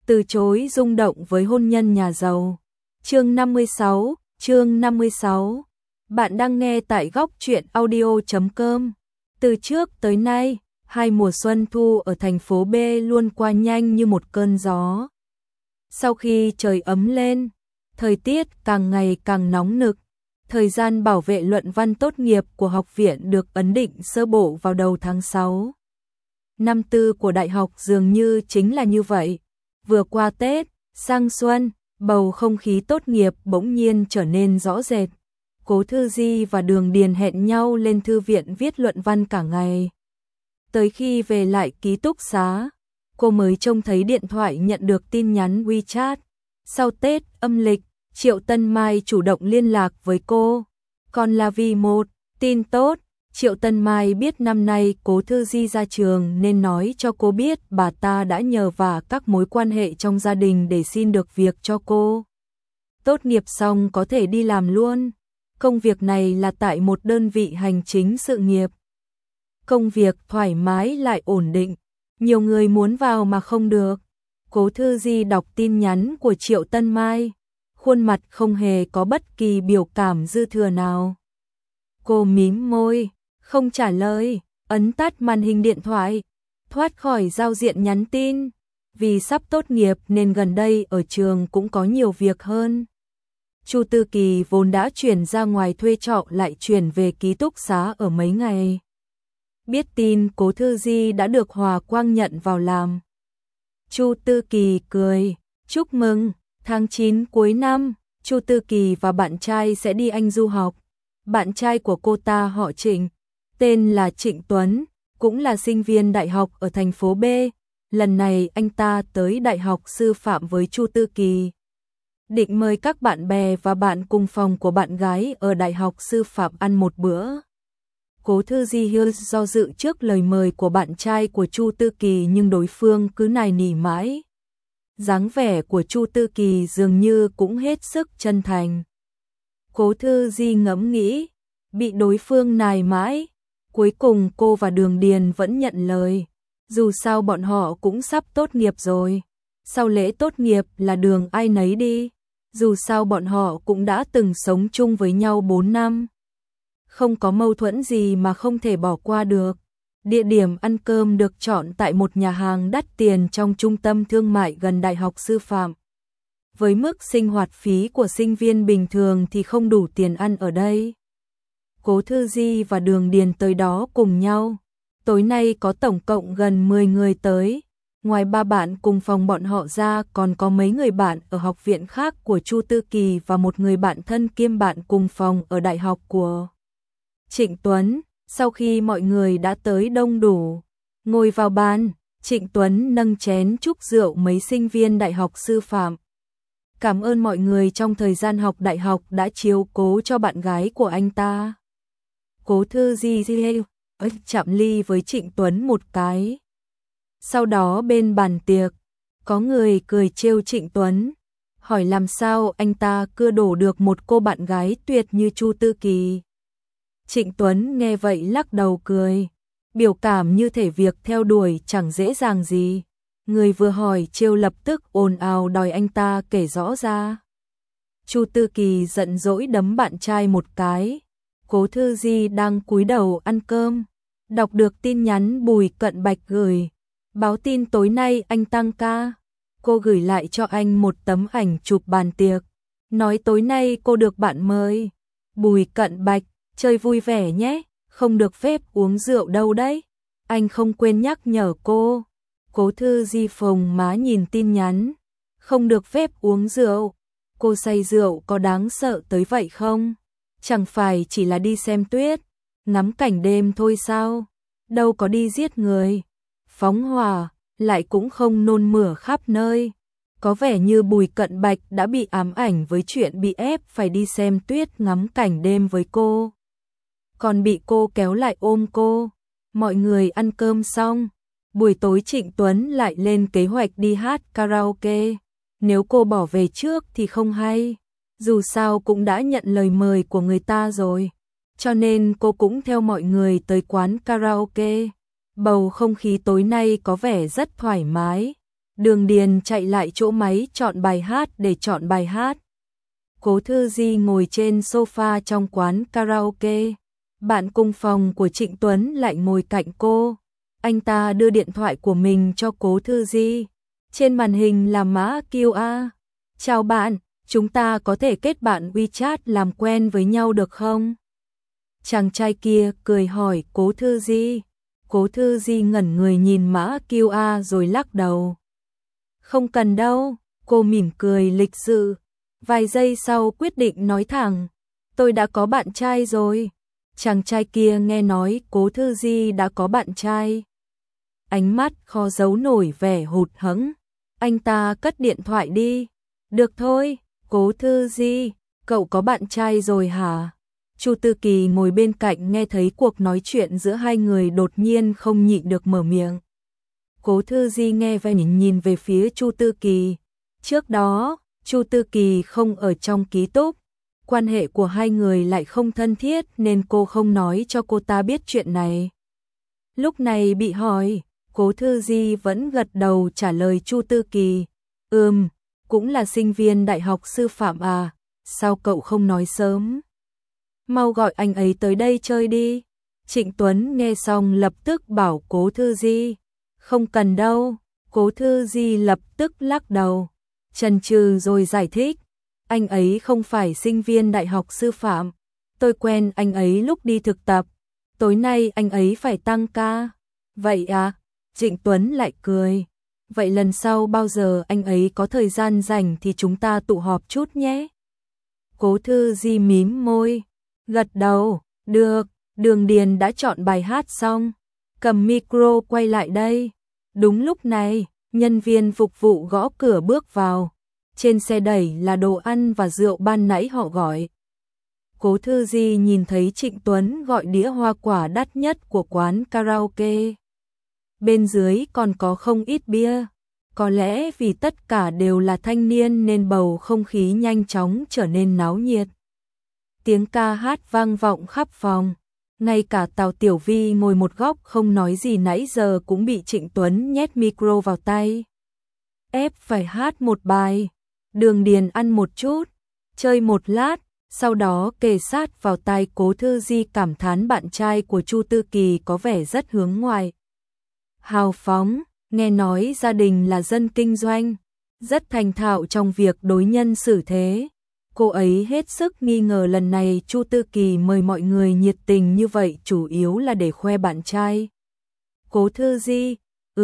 từ chối rung động với hôn nhân nhà giàu. Chương 56. Bạn đang nghe tại góc truyện audio.com. Từ trước tới nay, 2 mùa xuân thu ở thành phố B luôn qua nhanh như một cơn gió. Sau khi trời ấm lên, thời tiết càng ngày càng nóng nực. Thời gian bảo vệ luận văn tốt nghiệp của học viện được ấn định sơ bộ vào đầu tháng 6. Năm tư của đại học dường như chính là như vậy. Vừa qua Tết, sang xuân, bầu không khí tốt nghiệp bỗng nhiên trở nên rõ rệt. Cố Thư Di và Đường Điền hẹn nhau lên thư viện viết luận văn cả ngày. Tới khi về lại ký túc xá, cô mới trông thấy điện thoại nhận được tin nhắn WeChat. Sau Tết âm lịch, Triệu Tân Mai chủ động liên lạc với cô. Còn là vì một tin tốt, Triệu Tân Mai biết năm nay Cố Thư Di ra trường nên nói cho cô biết bà ta đã nhờ vả các mối quan hệ trong gia đình để xin được việc cho cô. Tốt nghiệp xong có thể đi làm luôn. Công việc này là tại một đơn vị hành chính sự nghiệp. Công việc thoải mái lại ổn định, nhiều người muốn vào mà không được. Cố Thư Di đọc tin nhắn của Triệu Tân Mai, khuôn mặt không hề có bất kỳ biểu cảm dư thừa nào. Cô mím môi, không trả lời, ấn tắt màn hình điện thoại, thoát khỏi giao diện nhắn tin. Vì sắp tốt nghiệp nên gần đây ở trường cũng có nhiều việc hơn. Chu Tư Kỳ vốn đã chuyển ra ngoài thuê trọ lại chuyển về ký túc xá ở mấy ngày. Biết tin Cố Thư Di đã được Hòa Quang nhận vào làm, Chu Tư Kỳ cười, chúc mừng, tháng 9 cuối năm, Chu Tư Kỳ và bạn trai sẽ đi Anh du học. Bạn trai của cô ta họ Trịnh, tên là Trịnh Tuấn, cũng là sinh viên đại học ở thành phố B. Lần này anh ta tới Đại học Sư phạm với Chu Tư Kỳ, định mời các bạn bè và bạn cùng phòng của bạn gái ở Đại học Sư phạm ăn một bữa. Cố Thư Di do dự trước lời mời của bạn trai của Chu Tư Kỳ nhưng đối phương cứ nài nỉ mãi. Dáng vẻ của Chu Tư Kỳ dường như cũng hết sức chân thành. Cố Thư Di ngẫm nghĩ, bị đối phương nài mãi, cuối cùng cô và Đường Điền vẫn nhận lời. Dù sao bọn họ cũng sắp tốt nghiệp rồi, sau lễ tốt nghiệp là đường ai nấy đi. Dù sao bọn họ cũng đã từng sống chung với nhau 4 năm. Không có mâu thuẫn gì mà không thể bỏ qua được. Địa điểm ăn cơm được chọn tại một nhà hàng đắt tiền trong trung tâm thương mại gần Đại học Sư phạm. Với mức sinh hoạt phí của sinh viên bình thường thì không đủ tiền ăn ở đây. Cố Thư Di và Đường Điền tới đó cùng nhau. Tối nay có tổng cộng gần 10 người tới. Ngoài 3 bạn cùng phòng bọn họ ra còn có mấy người bạn ở học viện khác của Chu Tư Kỳ và một người bạn thân kiêm bạn cùng phòng ở đại học của Trịnh Tuấn. Sau khi mọi người đã tới đông đủ, ngồi vào bàn, Trịnh Tuấn nâng chén chúc rượu mấy sinh viên Đại học Sư phạm. Cảm ơn mọi người trong thời gian học đại học đã chiếu cố cho bạn gái của anh ta. Cố Thư Di chạm ly với Trịnh Tuấn một cái. Sau đó bên bàn tiệc, có người cười trêu Trịnh Tuấn, hỏi làm sao anh ta cưa đổ được một cô bạn gái tuyệt như Chu Tư Kỳ. Trịnh Tuấn nghe vậy lắc đầu cười, biểu cảm như thể việc theo đuổi chẳng dễ dàng gì. Người vừa hỏi trêu lập tức ồn ào đòi anh ta kể rõ ra. Chu Tư Kỳ giận dỗi đấm bạn trai một cái. Cố Thư Di đang cúi đầu ăn cơm, đọc được tin nhắn Bùi Cận Bạch gửi, báo tin tối nay anh tăng ca. Cô gửi lại cho anh một tấm ảnh chụp bàn tiệc, nói tối nay cô được bạn mời. Bùi Cận Bạch, chơi vui vẻ nhé, không được phép uống rượu đâu đấy. Anh không quên nhắc nhở cô. Cố Thư Di phồng má nhìn tin nhắn, không được phép uống rượu. Cô say rượu có đáng sợ tới vậy không? Chẳng phải chỉ là đi xem tuyết, ngắm cảnh đêm thôi sao? Đâu có đi giết người, phóng hỏa, lại cũng không nôn mửa khắp nơi. Có vẻ như Bùi Cận Bạch đã bị ám ảnh với chuyện bị ép phải đi xem tuyết ngắm cảnh đêm với cô. Còn bị cô kéo lại ôm cô. Mọi người ăn cơm xong, buổi tối Trịnh Tuấn lại lên kế hoạch đi hát karaoke. Nếu cô bỏ về trước thì không hay. Dù sao cũng đã nhận lời mời của người ta rồi, cho nên cô cũng theo mọi người tới quán karaoke. Bầu không khí tối nay có vẻ rất thoải mái. Đường Điền chạy lại chỗ máy chọn bài hát để chọn bài hát. Cố Thư Di ngồi trên sofa trong quán karaoke. Bạn cùng phòng của Trịnh Tuấn lại ngồi cạnh cô. Anh ta đưa điện thoại của mình cho Cố Thư Di. Trên màn hình là mã QR. Chào bạn, chúng ta có thể kết bạn WeChat làm quen với nhau được không? Chàng trai kia cười hỏi Cố Thư Di. Cố Thư Di ngẩn người nhìn mã QR rồi lắc đầu. Không cần đâu, cô mỉm cười lịch sự. Vài giây sau quyết định nói thẳng, tôi đã có bạn trai rồi. Chàng trai kia nghe nói Cố Thư Di đã có bạn trai. Ánh mắt khó giấu nổi vẻ hụt hẫng. Anh ta cất điện thoại đi. Được thôi, Cố Thư Di, cậu có bạn trai rồi hả? Chu Tư Kỳ ngồi bên cạnh nghe thấy cuộc nói chuyện giữa hai người đột nhiên không nhịn được mở miệng. Cố Thư Di nghe vẻ nhìn về phía Chu Tư Kỳ. Trước đó, Chu Tư Kỳ không ở trong ký túc. Quan hệ của hai người lại không thân thiết nên cô không nói cho cô ta biết chuyện này. Lúc này bị hỏi, Cố Thư Di vẫn gật đầu trả lời Chu Tư Kỳ. Cũng là sinh viên đại học sư phạm à, sao cậu không nói sớm? Mau gọi anh ấy tới đây chơi đi. Trịnh Tuấn nghe xong lập tức bảo Cố Thư Di. Không cần đâu, Cố Thư Di lập tức lắc đầu. Chần chừ rồi giải thích. Anh ấy không phải sinh viên đại học sư phạm. Tôi quen anh ấy lúc đi thực tập. Tối nay anh ấy phải tăng ca. Vậy à? Trịnh Tuấn lại cười. Vậy lần sau bao giờ anh ấy có thời gian rảnh thì chúng ta tụ họp chút nhé. Cố Thư Di mím môi. Gật đầu. Được. Đường Điền đã chọn bài hát xong. Cầm micro quay lại đây. Đúng lúc này, nhân viên phục vụ gõ cửa bước vào. Trên xe đẩy là đồ ăn và rượu ban nãy họ gọi. Cố Thư Di nhìn thấy Trịnh Tuấn gọi đĩa hoa quả đắt nhất của quán karaoke. Bên dưới còn có không ít bia. Có lẽ vì tất cả đều là thanh niên nên bầu không khí nhanh chóng trở nên náo nhiệt. Tiếng ca hát vang vọng khắp phòng. Ngay cả Tào Tiểu Vi ngồi một góc không nói gì nãy giờ cũng bị Trịnh Tuấn nhét micro vào tay. Ép phải hát một bài. Đường Điền ăn một chút, chơi một lát, sau đó kề sát vào tai Cố Thư Di cảm thán bạn trai của Chu Tư Kỳ có vẻ rất hướng ngoại. Hào phóng, nghe nói gia đình là dân kinh doanh, rất thành thạo trong việc đối nhân xử thế. Cô ấy hết sức nghi ngờ lần này Chu Tư Kỳ mời mọi người nhiệt tình như vậy chủ yếu là để khoe bạn trai. Cố Thư Di,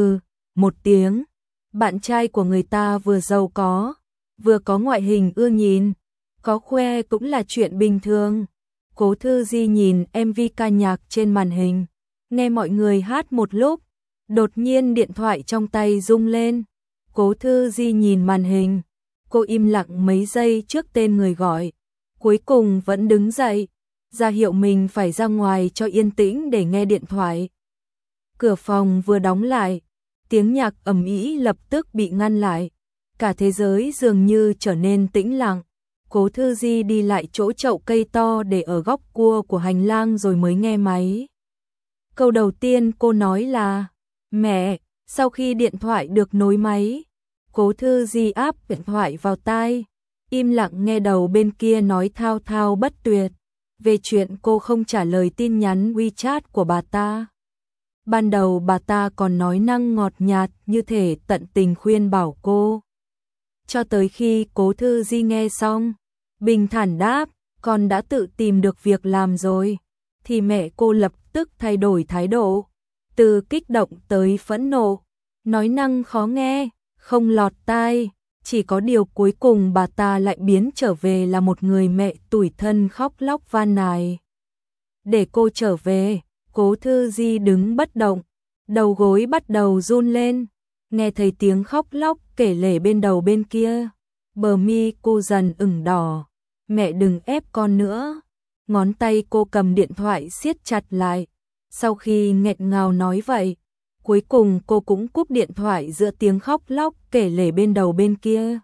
một tiếng. Bạn trai của người ta vừa giàu có, vừa có ngoại hình ưa nhìn, có khoe cũng là chuyện bình thường. Cố Thư Di nhìn MV ca nhạc trên màn hình, nghe mọi người hát một lúc, đột nhiên điện thoại trong tay rung lên. Cố Thư Di nhìn màn hình, cô im lặng mấy giây trước tên người gọi, cuối cùng vẫn đứng dậy, ra hiệu mình phải ra ngoài cho yên tĩnh để nghe điện thoại. Cửa phòng vừa đóng lại, tiếng nhạc ầm ĩ lập tức bị ngăn lại. Cả thế giới dường như trở nên tĩnh lặng. Cố Thư Di đi lại chỗ chậu cây to để ở góc cua của hành lang rồi mới nghe máy. Câu đầu tiên cô nói là mẹ. Sau khi điện thoại được nối máy, Cố Thư Di áp điện thoại vào tai, im lặng nghe đầu bên kia nói thao thao bất tuyệt về chuyện cô không trả lời tin nhắn WeChat của bà ta. Ban đầu bà ta còn nói năng ngọt nhạt như thể tận tình khuyên bảo cô. Cho tới khi Cố Thư Di nghe xong, bình thản đáp, con đã tự tìm được việc làm rồi, thì mẹ cô lập tức thay đổi thái độ, từ kích động tới phẫn nộ, nói năng khó nghe, không lọt tai, chỉ có điều cuối cùng bà ta lại biến trở về là một người mẹ tủi thân khóc lóc van nài. Để cô trở về, Cố Thư Di đứng bất động, đầu gối bắt đầu run lên, nghe thấy tiếng khóc lóc kể lể bên đầu bên kia, bờ mi cô dần ửng đỏ. Mẹ đừng ép con nữa. Ngón tay cô cầm điện thoại siết chặt lại. Sau khi nghẹn ngào nói vậy, cuối cùng cô cũng cúp điện thoại giữa tiếng khóc lóc kể lể bên đầu bên kia.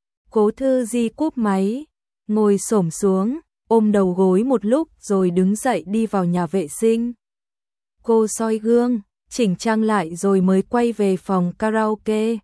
Cố Thư Di cúp máy, ngồi xổm xuống, ôm đầu gối một lúc rồi đứng dậy đi vào nhà vệ sinh. Cô soi gương, chỉnh trang lại rồi mới quay về phòng karaoke.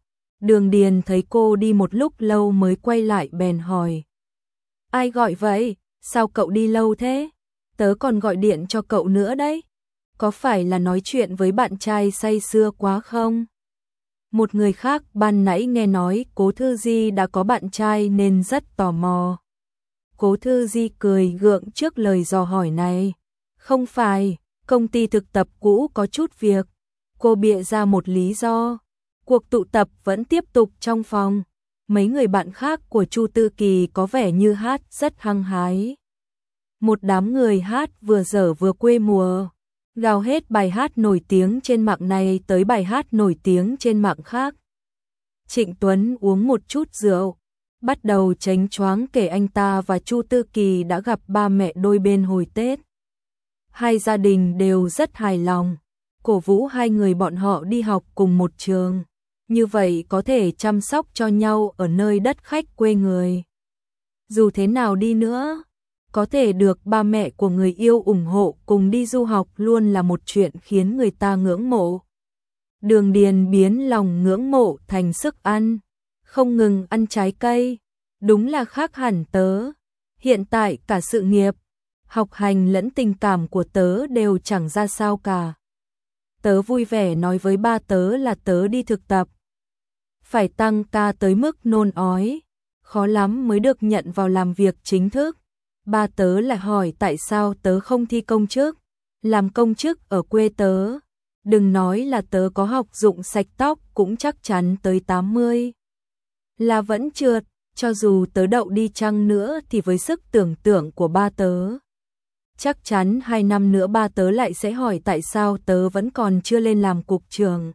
Đường Điền thấy cô đi một lúc lâu mới quay lại bèn hỏi. Ai gọi vậy? Sao cậu đi lâu thế? Tớ còn gọi điện cho cậu nữa đấy. Có phải là nói chuyện với bạn trai say sưa quá không? Một người khác ban nãy nghe nói Cố Thư Di đã có bạn trai nên rất tò mò. Cố Thư Di cười gượng trước lời dò hỏi này. Không phải, công ty thực tập cũ có chút việc. Cô bịa ra một lý do. Cuộc tụ tập vẫn tiếp tục trong phòng. Mấy người bạn khác của Chu Tư Kỳ có vẻ như hát rất hăng hái. Một đám người hát vừa dở vừa quê mùa, gào hết bài hát nổi tiếng trên mạng này tới bài hát nổi tiếng trên mạng khác. Trịnh Tuấn uống một chút rượu, bắt đầu chánh choáng kể anh ta và Chu Tư Kỳ đã gặp ba mẹ đôi bên hồi Tết. Hai gia đình đều rất hài lòng, cổ vũ hai người bọn họ đi học cùng một trường. Như vậy có thể chăm sóc cho nhau ở nơi đất khách quê người. Dù thế nào đi nữa, có thể được ba mẹ của người yêu ủng hộ cùng đi du học luôn là một chuyện khiến người ta ngưỡng mộ. Đường Điền biến lòng ngưỡng mộ thành sức ăn, không ngừng ăn trái cây, đúng là khác hẳn tớ. Hiện tại cả sự nghiệp, học hành lẫn tình cảm của tớ đều chẳng ra sao cả. Tớ vui vẻ nói với ba tớ là tớ đi thực tập. Phải tăng ca tới mức nôn ói, khó lắm mới được nhận vào làm việc chính thức. Ba tớ lại hỏi tại sao tớ không thi công chức, làm công chức ở quê tớ. Đừng nói là tớ có học dụng sạch tóc cũng chắc chắn tới 80. Là vẫn trượt, cho dù tớ đậu đi chăng nữa thì với sức tưởng tượng của ba tớ. Chắc chắn 2 năm nữa ba tớ lại sẽ hỏi tại sao tớ vẫn còn chưa lên làm cục trưởng.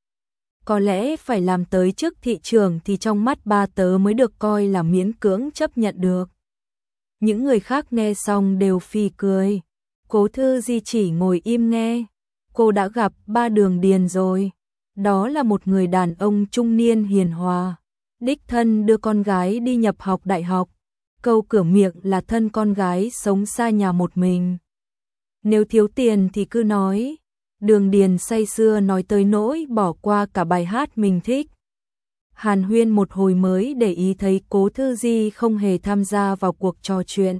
Có lẽ phải làm tới chức thị trưởng thì trong mắt ba tớ mới được coi là miễn cưỡng chấp nhận được. Những người khác nghe xong đều phì cười. Cố Thư Di chỉ ngồi im nghe. Cô đã gặp ba Đường Điền rồi. Đó là một người đàn ông trung niên hiền hòa, đích thân đưa con gái đi nhập học đại học. Câu cửa miệng là thân con gái sống xa nhà một mình. Nếu thiếu tiền thì cứ nói. Đường Điền say sưa nói tới nỗi bỏ qua cả bài hát mình thích. Hàn huyên một hồi mới để ý thấy Cố Thư Di không hề tham gia vào cuộc trò chuyện.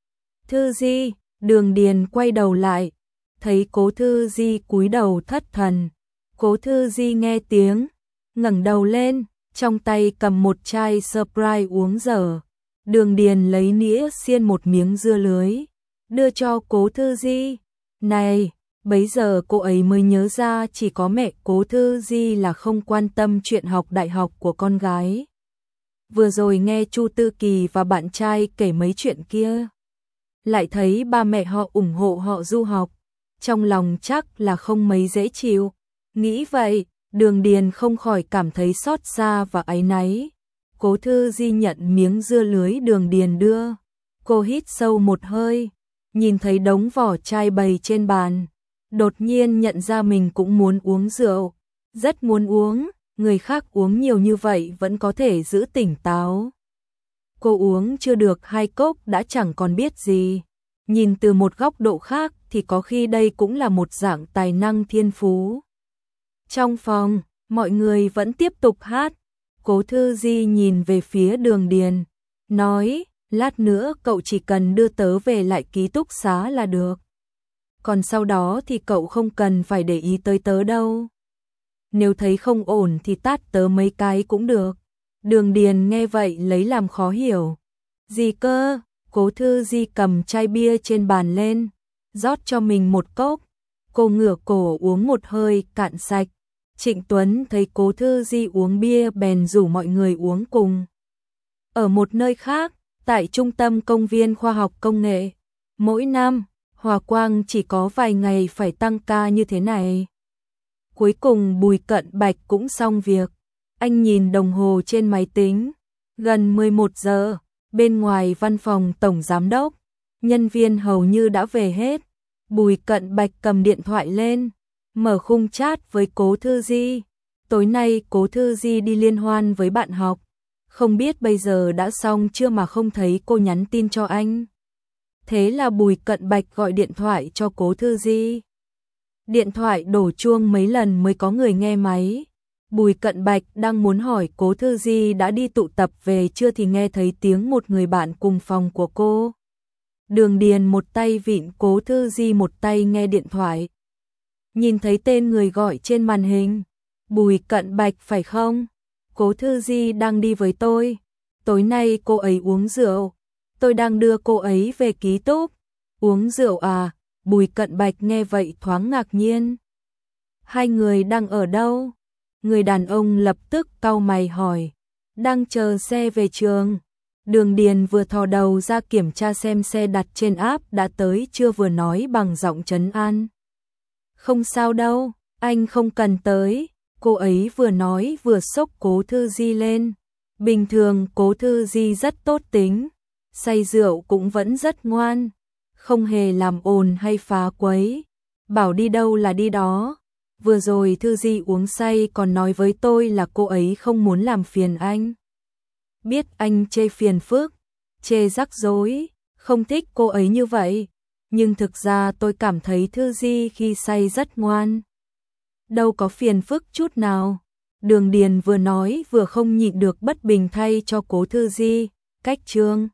Thư Di, Đường Điền quay đầu lại, thấy Cố Thư Di cúi đầu thất thần. Cố Thư Di nghe tiếng, ngẩng đầu lên, trong tay cầm một chai Sprite uống dở. Đường Điền lấy nĩa xiên một miếng dưa lưới, đưa cho Cố Thư Di. Này, bấy giờ cô ấy mới nhớ ra chỉ có mẹ Cố Thư Di là không quan tâm chuyện học đại học của con gái. Vừa rồi nghe Chu Tư Kỳ và bạn trai kể mấy chuyện kia, lại thấy ba mẹ họ ủng hộ họ du học, trong lòng chắc là không mấy dễ chịu. Nghĩ vậy, Đường Điền không khỏi cảm thấy xót xa và áy náy. Cố Thư Di nhận miếng dưa lưới Đường Điền đưa. Cô hít sâu một hơi, nhìn thấy đống vỏ chai bày trên bàn. Đột nhiên nhận ra mình cũng muốn uống rượu. Rất muốn uống, người khác uống nhiều như vậy vẫn có thể giữ tỉnh táo. Cô uống chưa được 2 cốc đã chẳng còn biết gì. Nhìn từ một góc độ khác thì có khi đây cũng là một dạng tài năng thiên phú. Trong phòng, mọi người vẫn tiếp tục hát. Cố Thư Di nhìn về phía Đường Điền, nói, lát nữa cậu chỉ cần đưa tớ về lại ký túc xá là được. Còn sau đó thì cậu không cần phải để ý tới tớ đâu. Nếu thấy không ổn thì tát tớ mấy cái cũng được. Đường Điền nghe vậy lấy làm khó hiểu. Gì cơ? Cố Thư Di cầm chai bia trên bàn lên, rót cho mình một cốc. Cô ngửa cổ uống một hơi cạn sạch. Trịnh Tuấn thấy Cố Thư Di uống bia bèn rủ mọi người uống cùng. Ở một nơi khác, tại trung tâm công viên khoa học công nghệ, mỗi năm, Hòa Quang chỉ có vài ngày phải tăng ca như thế này. Cuối cùng Bùi Cận Bạch cũng xong việc. Anh nhìn đồng hồ trên máy tính, gần 11 giờ, bên ngoài văn phòng tổng giám đốc, nhân viên hầu như đã về hết. Bùi Cận Bạch cầm điện thoại lên, mở khung chat với Cố Thư Di. Tối nay Cố Thư Di đi liên hoan với bạn học, không biết bây giờ đã xong chưa mà không thấy cô nhắn tin cho anh. Thế là Bùi Cận Bạch gọi điện thoại cho Cố Thư Di. Điện thoại đổ chuông mấy lần mới có người nghe máy. Bùi Cận Bạch đang muốn hỏi Cố Thư Di đã đi tụ tập về chưa thì nghe thấy tiếng một người bạn cùng phòng của cô. Đường Điền một tay vịn Cố Thư Di một tay nghe điện thoại. Nhìn thấy tên người gọi trên màn hình. Bùi Cận Bạch phải không? Cố Thư Di đang đi với tôi. Tối nay cô ấy uống rượu. Tôi đang đưa cô ấy về ký túc. Uống rượu à? Bùi Cận Bạch nghe vậy thoáng ngạc nhiên. Hai người đang ở đâu? Người đàn ông lập tức cau mày hỏi. Đang chờ xe về trường. Đường Điền vừa thò đầu ra kiểm tra xem xe đặt trên app đã tới chưa vừa nói bằng giọng trấn an. Không sao đâu, anh không cần tới. Cô ấy vừa nói vừa xốc Cố Thư Di lên. Bình thường Cố Thư Di rất tốt tính. Say rượu cũng vẫn rất ngoan. Không hề làm ồn hay phá quấy. Bảo đi đâu là đi đó. Vừa rồi Thư Di uống say còn nói với tôi là cô ấy không muốn làm phiền anh. Biết anh chê phiền phức, chê rắc rối, không thích cô ấy như vậy. Nhưng thực ra tôi cảm thấy Thư Di khi say rất ngoan. Đâu có phiền phức chút nào. Đường Điền vừa nói vừa không nhịn được bất bình thay cho Cố Thư Di. Cách Trương